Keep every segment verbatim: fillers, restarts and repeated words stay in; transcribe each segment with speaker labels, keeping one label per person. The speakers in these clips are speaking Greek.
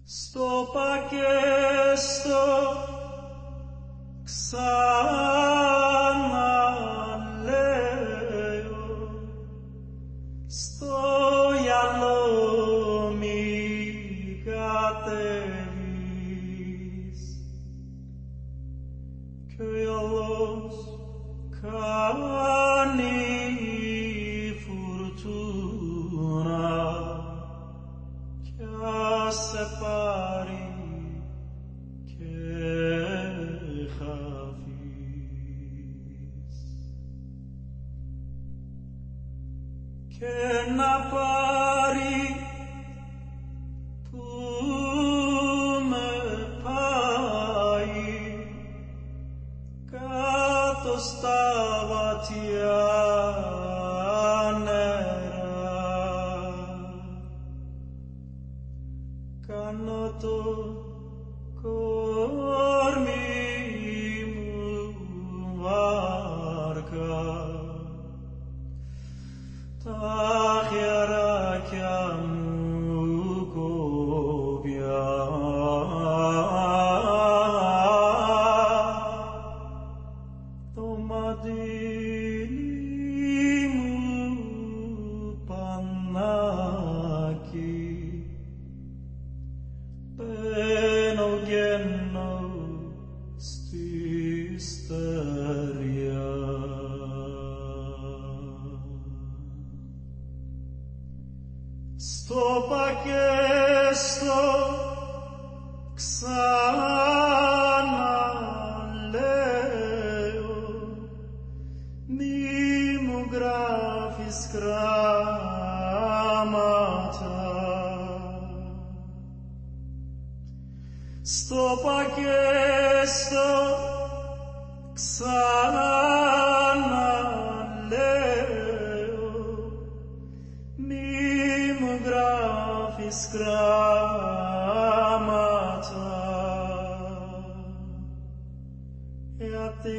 Speaker 1: στο πακέστο ξαναλέω, στο γυαλό μη κατέβεις κι ο γυαλός κάνει φουρτούνα κι ας σε πάρει και χαθείς και να πάρει που με πάει κάτω στα βαθιά κάνω το κορμί μου βάρκα, τα χεράκια μου κόβια, το μαντίλι μου πανάκι, μπαίνω γένω στη στεριά. Στο πακέστο ξαναλέω, μη μου γράφεις γράμματα. Στο πακέστο ξαναλέω, μη μου γράφεις γράμματα, γιατί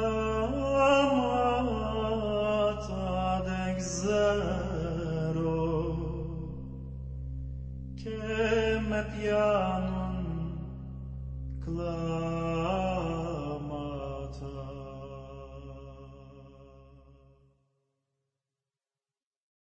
Speaker 1: γράμματα δεν ξέρω και με πιάνουν κλάματα.